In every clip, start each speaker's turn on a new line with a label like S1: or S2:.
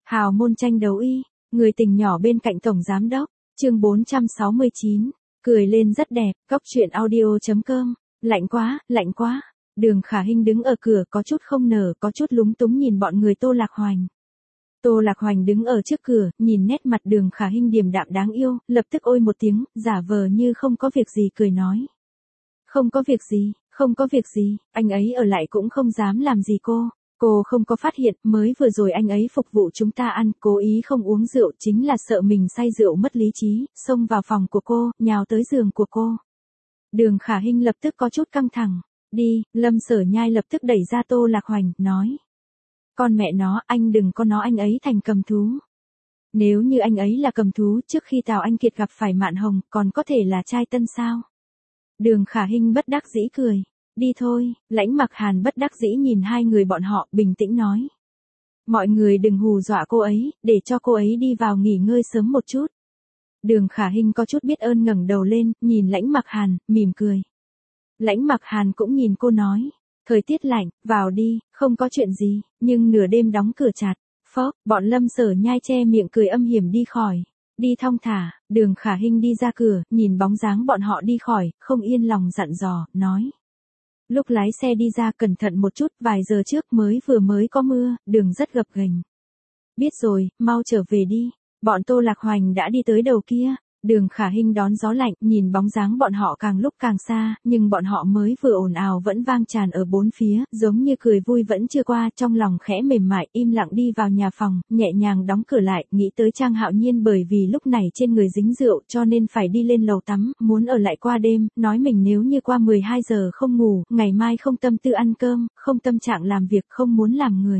S1: Hào môn tranh đấu y, người tình nhỏ bên cạnh tổng giám đốc, chương 469, cười lên rất đẹp, góc truyện audio.com, lạnh quá. Đường Khả Hinh đứng ở cửa có chút không nở, có chút lúng túng nhìn bọn người Tô Lạc Hoành. Tô Lạc Hoành đứng ở trước cửa, nhìn nét mặt Đường Khả Hinh điềm đạm đáng yêu, lập tức ôi một tiếng, giả vờ như không có việc gì cười nói. Không có việc gì, anh ấy ở lại cũng không dám làm gì cô. Cô không có phát hiện, mới vừa rồi anh ấy phục vụ chúng ta ăn, cố ý không uống rượu chính là sợ mình say rượu mất lý trí, xông vào phòng của cô, nhào tới giường của cô. Đường Khả Hinh lập tức có chút căng thẳng. Đi, Lâm Sở Nhai lập tức đẩy ra Tô Lạc Hoành, nói. Con mẹ nó, anh đừng có nói anh ấy thành cầm thú. Nếu như anh ấy là cầm thú trước khi Tào Anh Kiệt gặp phải Mạn Hồng, còn có thể là trai tân sao? Đường Khả Hinh bất đắc dĩ cười. Đi thôi, Lãnh Mặc Hàn bất đắc dĩ nhìn hai người bọn họ, bình tĩnh nói. Mọi người đừng hù dọa cô ấy, để cho cô ấy đi vào nghỉ ngơi sớm một chút. Đường Khả Hinh có chút biết ơn ngẩng đầu lên, nhìn Lãnh Mặc Hàn, mỉm cười. Lãnh Mặc Hàn cũng nhìn cô nói. Thời tiết lạnh, vào đi, không có chuyện gì, nhưng nửa đêm đóng cửa chặt. Phốc, bọn Lâm Sở Nhai che miệng cười âm hiểm đi khỏi. Đi thong thả, Đường Khả Hinh đi ra cửa, nhìn bóng dáng bọn họ đi khỏi, không yên lòng dặn dò, nói. Lúc lái xe đi ra cẩn thận một chút, vài giờ trước vừa mới có mưa, đường rất gập ghềnh. Biết rồi, mau trở về đi. Bọn Tô Lạc Hoành đã đi tới đầu kia. Đường Khả Hinh đón gió lạnh, nhìn bóng dáng bọn họ càng lúc càng xa, nhưng bọn họ mới vừa ồn ào vẫn vang tràn ở bốn phía, giống như cười vui vẫn chưa qua, trong lòng khẽ mềm mại, im lặng đi vào nhà phòng, nhẹ nhàng đóng cửa lại, nghĩ tới Trang Hạo Nhiên bởi vì lúc này trên người dính rượu cho nên phải đi lên lầu tắm, muốn ở lại qua đêm, nói mình nếu như qua 12 giờ không ngủ, ngày mai không tâm tư ăn cơm, không tâm trạng làm việc, không muốn làm người.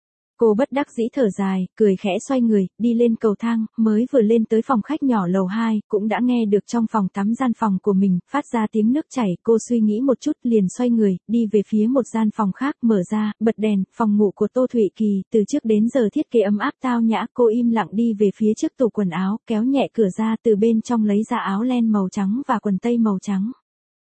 S1: Cô bất đắc dĩ thở dài, cười khẽ xoay người, đi lên cầu thang, mới vừa lên tới phòng khách nhỏ lầu 2, cũng đã nghe được trong phòng tắm gian phòng của mình, phát ra tiếng nước chảy, cô suy nghĩ một chút, liền xoay người, đi về phía một gian phòng khác, mở ra, bật đèn, phòng ngủ của Tô Thụy Kỳ, từ trước đến giờ thiết kế ấm áp tao nhã, cô im lặng đi về phía trước tủ quần áo, kéo nhẹ cửa ra, từ bên trong lấy ra áo len màu trắng và quần tây màu trắng.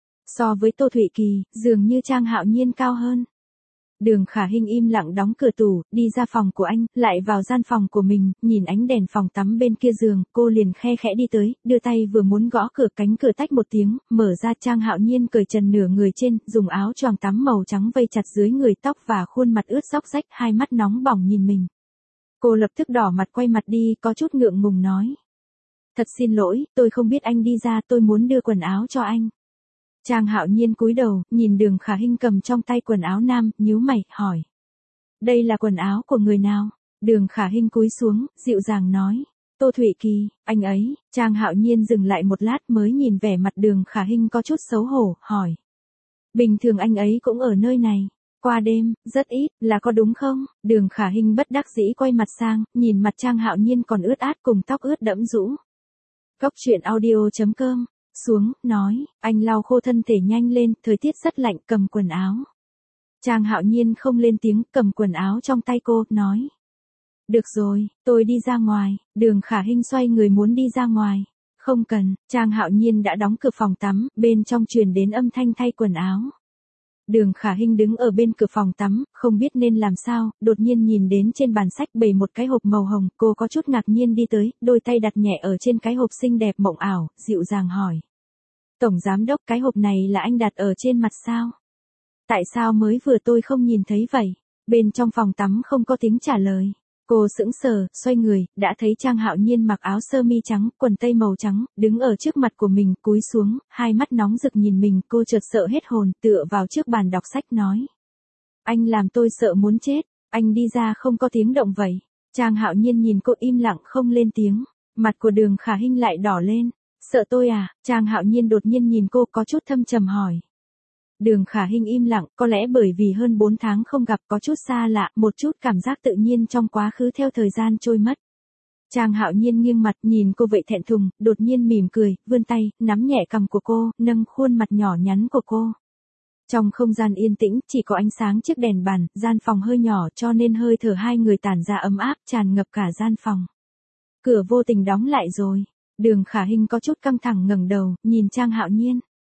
S1: So với Tô Thụy Kỳ, dường như Trang Hạo Nhiên cao hơn. Đường Khả Hinh im lặng đóng cửa tủ, đi ra phòng của anh, lại vào gian phòng của mình, nhìn ánh đèn phòng tắm bên kia giường, cô liền khe khẽ đi tới, đưa tay vừa muốn gõ cửa, cánh cửa tách một tiếng, mở ra. Trang Hạo Nhiên cởi trần nửa người trên, dùng áo choàng tắm màu trắng vây chặt dưới người, tóc và khuôn mặt ướt xóc rách, hai mắt nóng bỏng nhìn mình. Cô lập tức đỏ mặt quay mặt đi, có chút ngượng ngùng nói. Thật xin lỗi, tôi không biết anh đi ra, tôi muốn đưa quần áo cho anh. Trang Hạo Nhiên cúi đầu, nhìn Đường Khả Hinh cầm trong tay quần áo nam, nhíu mày, hỏi. Đây là quần áo của người nào? Đường Khả Hinh cúi xuống, dịu dàng nói. Tô Thụy Kỳ, anh ấy. Trang Hạo Nhiên dừng lại một lát mới nhìn vẻ mặt Đường Khả Hinh có chút xấu hổ, hỏi. Bình thường anh ấy cũng ở nơi này. Qua đêm, rất ít, là có đúng không? Đường Khả Hinh bất đắc dĩ quay mặt sang, nhìn mặt Trang Hạo Nhiên còn ướt át cùng tóc ướt đẫm rũ. Góc truyện audio.com xuống, nói, anh lau khô thân thể nhanh lên, thời tiết rất lạnh, cầm quần áo. Trang Hạo Nhiên không lên tiếng, cầm quần áo trong tay cô, nói. Được rồi, tôi đi ra ngoài. Đường Khả Hinh xoay người muốn đi ra ngoài. Không cần, Trang Hạo Nhiên đã đóng cửa phòng tắm, bên trong truyền đến âm thanh thay quần áo. Đường Khả Hinh đứng ở bên cửa phòng tắm, không biết nên làm sao, đột nhiên nhìn đến trên bàn sách bày một cái hộp màu hồng, cô có chút ngạc nhiên đi tới, đôi tay đặt nhẹ ở trên cái hộp xinh đẹp mộng ảo, dịu dàng hỏi. Tổng giám đốc, cái hộp này là anh đặt ở trên mặt sao? Tại sao mới vừa tôi không nhìn thấy vậy? Bên trong phòng tắm không có tiếng trả lời. Cô sững sờ, xoay người, đã thấy Trang Hạo Nhiên mặc áo sơ mi trắng, quần tây màu trắng, đứng ở trước mặt của mình, cúi xuống, hai mắt nóng rực nhìn mình, cô chợt sợ hết hồn, tựa vào trước bàn đọc sách nói. Anh làm tôi sợ muốn chết, anh đi ra không có tiếng động vậy. Trang Hạo Nhiên nhìn cô im lặng không lên tiếng, mặt của Đường Khả Hinh lại đỏ lên. Sợ tôi à? Trang Hạo Nhiên đột nhiên nhìn cô có chút thâm trầm hỏi. Đường Khả Hinh im lặng, có lẽ bởi vì hơn 4 tháng không gặp có chút xa lạ, một chút cảm giác tự nhiên trong quá khứ theo thời gian trôi mất. Trang Hạo Nhiên nghiêng mặt nhìn cô vậy thẹn thùng, đột nhiên mỉm cười, vươn tay, nắm nhẹ cằm của cô, nâng khuôn mặt nhỏ nhắn của cô. Trong không gian yên tĩnh, chỉ có ánh sáng chiếc đèn bàn, gian phòng hơi nhỏ cho nên hơi thở hai người tản ra ấm áp, tràn ngập cả gian phòng. Cửa vô tình đóng lại rồi. Đường Khả Hinh có chút căng thẳng ngẩng đầu, nhìn Trang Hạo Nhiên.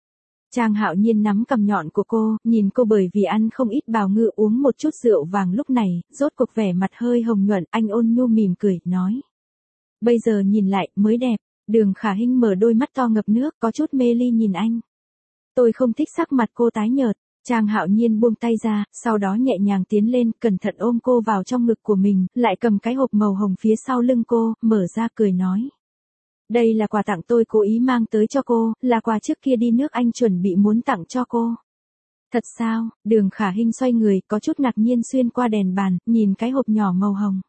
S1: Trang Hạo Nhiên nắm cằm nhọn của cô, nhìn cô bởi vì ăn không ít bào ngư uống một chút rượu vàng lúc này, rốt cuộc vẻ mặt hơi hồng nhuận, anh ôn nhu mỉm cười, nói. Bây giờ nhìn lại, mới đẹp. Đường Khả Hinh mở đôi mắt to ngập nước, có chút mê ly nhìn anh. Tôi không thích sắc mặt cô tái nhợt. Trang Hạo Nhiên buông tay ra, sau đó nhẹ nhàng tiến lên, cẩn thận ôm cô vào trong ngực của mình, lại cầm cái hộp màu hồng phía sau lưng cô, mở ra cười nói. Đây là quà tặng tôi cố ý mang tới cho cô, là quà trước kia đi nước Anh chuẩn bị muốn tặng cho cô. Thật sao? Đường Khả Hinh xoay người, có chút ngạc nhiên xuyên qua đèn bàn, nhìn cái hộp nhỏ màu hồng.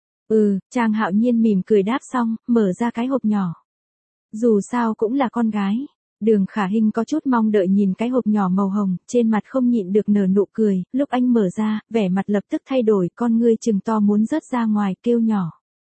S1: Trang Hạo Nhiên mỉm cười đáp xong, mở ra cái hộp nhỏ. Dù sao cũng là con gái. Đường Khả Hinh có chút mong đợi nhìn cái hộp nhỏ màu hồng, trên mặt không nhịn được nở nụ cười, lúc anh mở ra, vẻ mặt lập tức thay đổi, con ngươi trừng to muốn rớt ra ngoài, kêu nhỏ.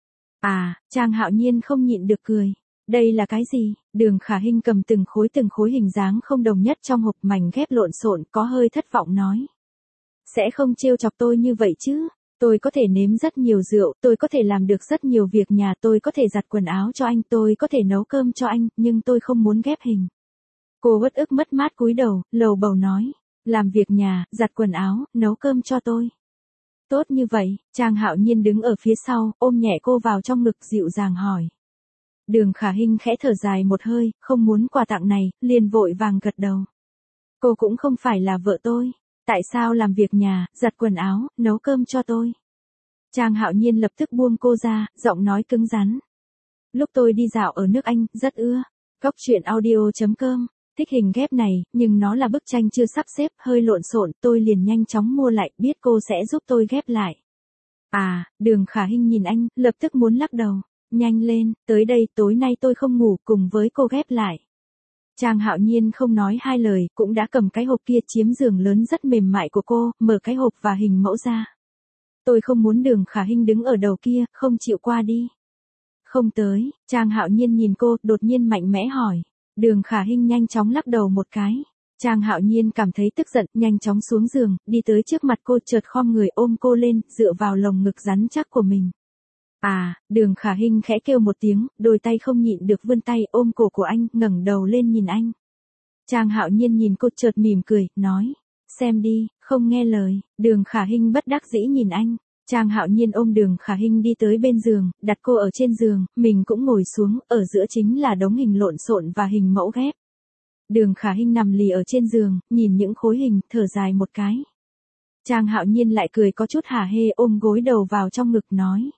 S1: Trang Hạo Nhiên không nhịn được cười. Đây là cái gì? Đường Khả Hinh cầm từng khối hình dáng không đồng nhất trong hộp, mảnh ghép lộn xộn, có hơi thất vọng nói. Sẽ không trêu chọc tôi như vậy chứ? Tôi có thể nếm rất nhiều rượu, tôi có thể làm được rất nhiều việc nhà, tôi có thể giặt quần áo cho anh, tôi có thể nấu cơm cho anh, nhưng tôi không muốn ghép hình. Cô uất ức mất mát cúi đầu, lầu bầu nói. Làm việc nhà, giặt quần áo, nấu cơm cho tôi. Tốt như vậy, Trang Hạo Nhiên đứng ở phía sau, ôm nhẹ cô vào trong ngực dịu dàng hỏi. Đường Khả Hinh khẽ thở dài một hơi, không muốn quà tặng này, liền vội vàng gật đầu. Cô cũng không phải là vợ tôi. Tại sao làm việc nhà, giặt quần áo, nấu cơm cho tôi? Trang Hạo Nhiên lập tức buông cô ra, giọng nói cứng rắn. Lúc tôi đi dạo ở nước Anh, rất ưa. Cóc truyện audio.com. Thích hình ghép này, nhưng nó là bức tranh chưa sắp xếp, hơi lộn xộn, tôi liền nhanh chóng mua lại, biết cô sẽ giúp tôi ghép lại. Đường Khả Hinh nhìn anh, lập tức muốn lắc đầu. Nhanh lên, tới đây, tối nay tôi không ngủ, cùng với cô ghép lại. Trang Hạo Nhiên không nói hai lời, cũng đã cầm cái hộp kia chiếm giường lớn rất mềm mại của cô, mở cái hộp và hình mẫu ra. Tôi không muốn Đường Khả Hinh đứng ở đầu kia, không chịu qua đi. Không tới, Trang Hạo Nhiên nhìn cô, đột nhiên mạnh mẽ hỏi. Đường Khả Hinh nhanh chóng lắc đầu một cái. Trang Hạo Nhiên cảm thấy tức giận, nhanh chóng xuống giường, đi tới trước mặt cô, chợt khom người ôm cô lên, dựa vào lồng ngực rắn chắc của mình. Đường Khả Hinh khẽ kêu một tiếng, đôi tay không nhịn được vươn tay ôm cổ của anh, ngẩng đầu lên nhìn anh. Trang Hạo Nhiên nhìn cô chợt mỉm cười, nói. Xem đi, không nghe lời. Đường Khả Hinh bất đắc dĩ nhìn anh. Trang Hạo Nhiên ôm Đường Khả Hinh đi tới bên giường, đặt cô ở trên giường, mình cũng ngồi xuống, ở giữa chính là đống hình lộn xộn và hình mẫu ghép. Đường Khả Hinh nằm lì ở trên giường, nhìn những khối hình, thở dài một cái. Trang Hạo Nhiên lại cười có chút hả hê, ôm gối đầu vào trong ngực nói.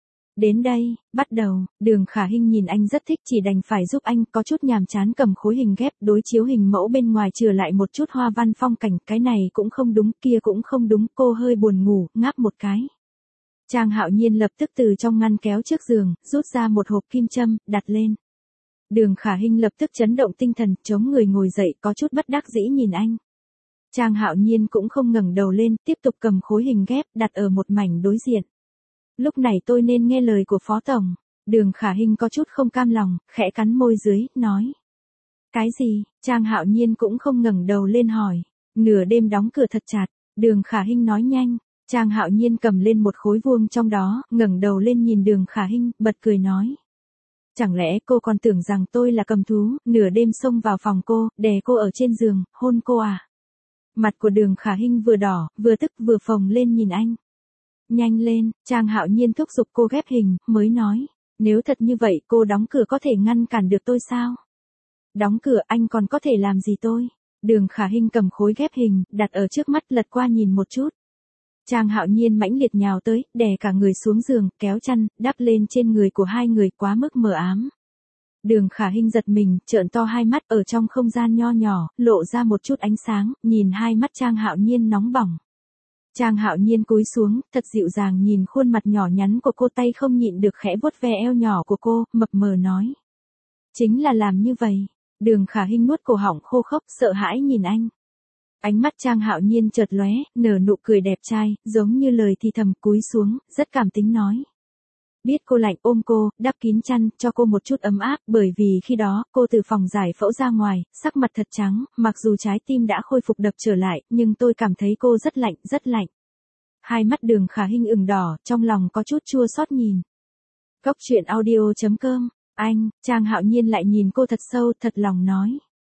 S1: Đến đây, bắt đầu. Đường Khả Hinh nhìn anh rất thích, chỉ đành phải giúp anh, có chút nhàm chán cầm khối hình ghép, đối chiếu hình mẫu bên ngoài chừa lại một chút hoa văn phong cảnh, cái này cũng không đúng, kia cũng không đúng, cô hơi buồn ngủ, ngáp một cái. Trang Hạo Nhiên lập tức từ trong ngăn kéo trước giường, rút ra một hộp kim châm, đặt lên. Đường Khả Hinh lập tức chấn động tinh thần, chống người ngồi dậy, có chút bất đắc dĩ nhìn anh. Trang Hạo Nhiên cũng không ngẩng đầu lên, tiếp tục cầm khối hình ghép, đặt ở một mảnh đối diện. Lúc này tôi nên nghe lời của Phó Tổng. Đường Khả Hinh có chút không cam lòng, khẽ cắn môi dưới, nói. Cái gì? Trang Hạo Nhiên cũng không ngẩng đầu lên hỏi. Nửa đêm đóng cửa thật chặt. Đường Khả Hinh nói nhanh. Trang Hạo Nhiên cầm lên một khối vuông trong đó, ngẩng đầu lên nhìn Đường Khả Hinh, bật cười nói. Chẳng lẽ cô còn tưởng rằng tôi là cầm thú, nửa đêm xông vào phòng cô, đè cô ở trên giường, hôn cô à? Mặt của Đường Khả Hinh vừa đỏ, vừa tức vừa phồng lên nhìn anh. Nhanh lên, Trang Hạo Nhiên thúc giục cô ghép hình, mới nói. Nếu thật như vậy cô đóng cửa có thể ngăn cản được tôi sao? Đóng cửa anh còn có thể làm gì tôi? Đường Khả Hinh cầm khối ghép hình, đặt ở trước mắt lật qua nhìn một chút. Trang Hạo Nhiên mãnh liệt nhào tới, đè cả người xuống giường, kéo chăn, đắp lên trên người của hai người quá mức mờ ám. Đường Khả Hinh giật mình, trợn to hai mắt ở trong không gian nho nhỏ, lộ ra một chút ánh sáng, nhìn hai mắt Trang Hạo Nhiên nóng bỏng. Trang Hạo Nhiên cúi xuống, thật dịu dàng nhìn khuôn mặt nhỏ nhắn của cô, tay không nhịn được khẽ vuốt ve eo nhỏ của cô, mập mờ nói. Chính là làm như vậy. Đường Khả Hinh nuốt cổ họng khô khốc, sợ hãi nhìn anh. Ánh mắt Trang Hạo Nhiên chợt lóe, nở nụ cười đẹp trai, giống như lời thì thầm, cúi xuống, rất cảm tính nói. Biết cô lạnh, ôm cô, đắp kín chăn, cho cô một chút ấm áp, bởi vì khi đó, cô từ phòng giải phẫu ra ngoài, sắc mặt thật trắng, mặc dù trái tim đã khôi phục đập trở lại, nhưng tôi cảm thấy cô rất lạnh, rất lạnh. Hai mắt Đường Khả Hinh ửng đỏ, trong lòng có chút chua xót nhìn. Cóc truyện audio.com, Trang Hạo Nhiên lại nhìn cô thật sâu, thật lòng nói.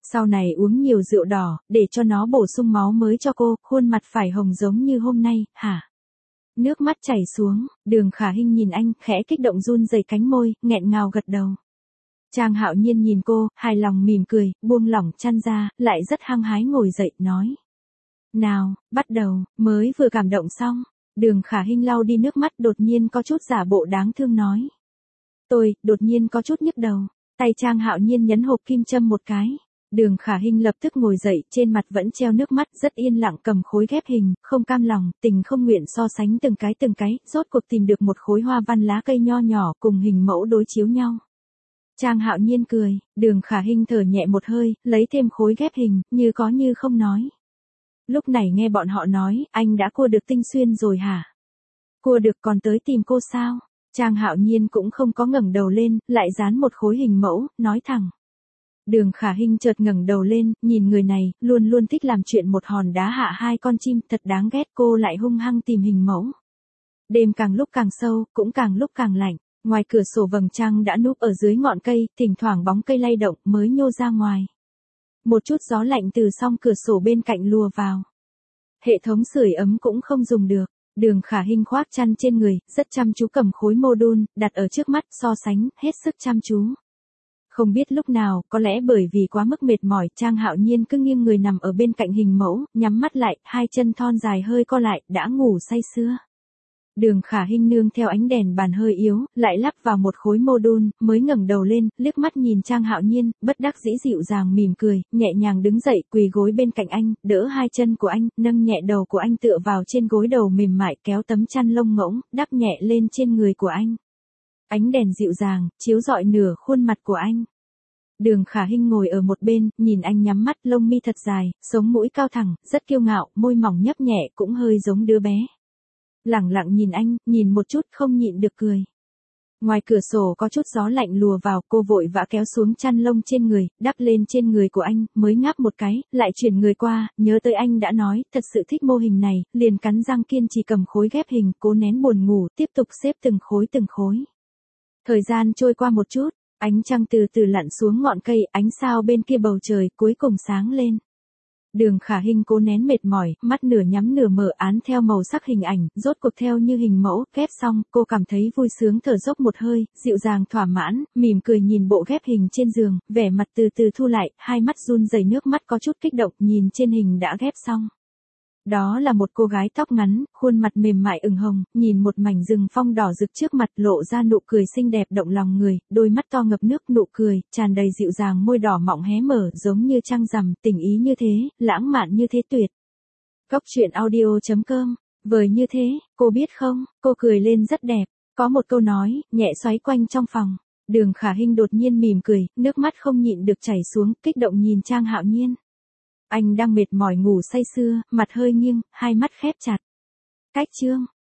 S1: Sau này uống nhiều rượu đỏ, để cho nó bổ sung máu mới cho cô, khuôn mặt phải hồng giống như hôm nay, hả? Nước mắt chảy xuống, Đường Khả Hinh nhìn anh, khẽ kích động run rẩy cánh môi, nghẹn ngào gật đầu. Trang Hạo Nhiên nhìn cô, hài lòng mỉm cười, buông lỏng chăn ra, lại rất hăng hái ngồi dậy, nói. Nào, bắt đầu, mới vừa cảm động xong. Đường Khả Hinh lau đi nước mắt đột nhiên có chút giả bộ đáng thương nói. Tôi, đột nhiên có chút nhức đầu. Tay Trang Hạo Nhiên nhấn hộp kim châm một cái. Đường Khả Hinh lập tức ngồi dậy, trên mặt vẫn treo nước mắt, rất yên lặng cầm khối ghép hình, không cam lòng, tình không nguyện so sánh từng cái, rốt cuộc tìm được một khối hoa văn lá cây nho nhỏ cùng hình mẫu đối chiếu nhau. Trang Hạo Nhiên cười, Đường Khả Hinh thở nhẹ một hơi, lấy thêm khối ghép hình, như có như không nói. Lúc này nghe bọn họ nói, anh đã cua được Tinh Xuyên rồi hả? Cua được còn tới tìm cô sao? Trang Hạo Nhiên cũng không có ngẩng đầu lên, lại dán một khối hình mẫu, nói thẳng. Đường Khả Hinh chợt ngẩng đầu lên, nhìn người này, luôn luôn thích làm chuyện một hòn đá hạ hai con chim, thật đáng ghét, cô lại hung hăng tìm hình mẫu. Đêm càng lúc càng sâu, cũng càng lúc càng lạnh, ngoài cửa sổ vầng trăng đã núp ở dưới ngọn cây, thỉnh thoảng bóng cây lay động mới nhô ra ngoài. Một chút gió lạnh từ song cửa sổ bên cạnh lùa vào. Hệ thống sưởi ấm cũng không dùng được. Đường Khả Hinh khoác chăn trên người, rất chăm chú cầm khối module, đặt ở trước mắt, so sánh, hết sức chăm chú. Không biết lúc nào, có lẽ bởi vì quá mức mệt mỏi, Trang Hạo Nhiên cứ nghiêng người nằm ở bên cạnh hình mẫu, nhắm mắt lại, hai chân thon dài hơi co lại, đã ngủ say sưa. Đường Khả Hinh nương theo ánh đèn bàn hơi yếu, lại lắp vào một khối module, mới ngẩng đầu lên, liếc mắt nhìn Trang Hạo Nhiên, bất đắc dĩ dịu dàng mỉm cười, nhẹ nhàng đứng dậy, quỳ gối bên cạnh anh, đỡ hai chân của anh, nâng nhẹ đầu của anh tựa vào trên gối đầu mềm mại, kéo tấm chăn lông ngỗng, đắp nhẹ lên trên người của anh. Ánh đèn dịu dàng, chiếu rọi nửa khuôn mặt của anh. Đường Khả Hinh ngồi ở một bên, nhìn anh nhắm mắt, lông mi thật dài, sống mũi cao thẳng, rất kiêu ngạo, môi mỏng nhấp nhẹ, cũng hơi giống đứa bé. Lẳng lặng nhìn anh, nhìn một chút không nhịn được cười. Ngoài cửa sổ có chút gió lạnh lùa vào, cô vội vã kéo xuống chăn lông trên người, đắp lên trên người của anh, mới ngáp một cái, lại chuyển người qua, nhớ tới anh đã nói, thật sự thích mô hình này, liền cắn răng kiên trì cầm khối ghép hình, cố nén buồn ngủ, tiếp tục xếp từng khối. Thời gian trôi qua một chút, ánh trăng từ từ lặn xuống ngọn cây, ánh sao bên kia bầu trời cuối cùng sáng lên. Đường Khả Hinh cố nén mệt mỏi, mắt nửa nhắm nửa mở án theo màu sắc hình ảnh, rốt cuộc theo như hình mẫu, ghép xong, cô cảm thấy vui sướng thở dốc một hơi, dịu dàng thỏa mãn, mỉm cười nhìn bộ ghép hình trên giường, vẻ mặt từ từ thu lại, hai mắt run rẩy nước mắt có chút kích động, nhìn trên hình đã ghép xong. Đó là một cô gái tóc ngắn, khuôn mặt mềm mại ửng hồng, nhìn một mảnh rừng phong đỏ rực trước mặt lộ ra nụ cười xinh đẹp động lòng người, đôi mắt to ngập nước nụ cười, tràn đầy dịu dàng môi đỏ mọng hé mở giống như trăng rằm, tình ý như thế, lãng mạn như thế tuyệt. Góc truyện audio.com, vời như thế, cô biết không, cô cười lên rất đẹp, có một câu nói, nhẹ xoáy quanh trong phòng. Đường Khả Hinh đột nhiên mỉm cười, nước mắt không nhịn được chảy xuống, kích động nhìn Trang Hạo Nhiên. Anh đang mệt mỏi ngủ say sưa, mặt hơi nghiêng, hai mắt khép chặt. Cách chương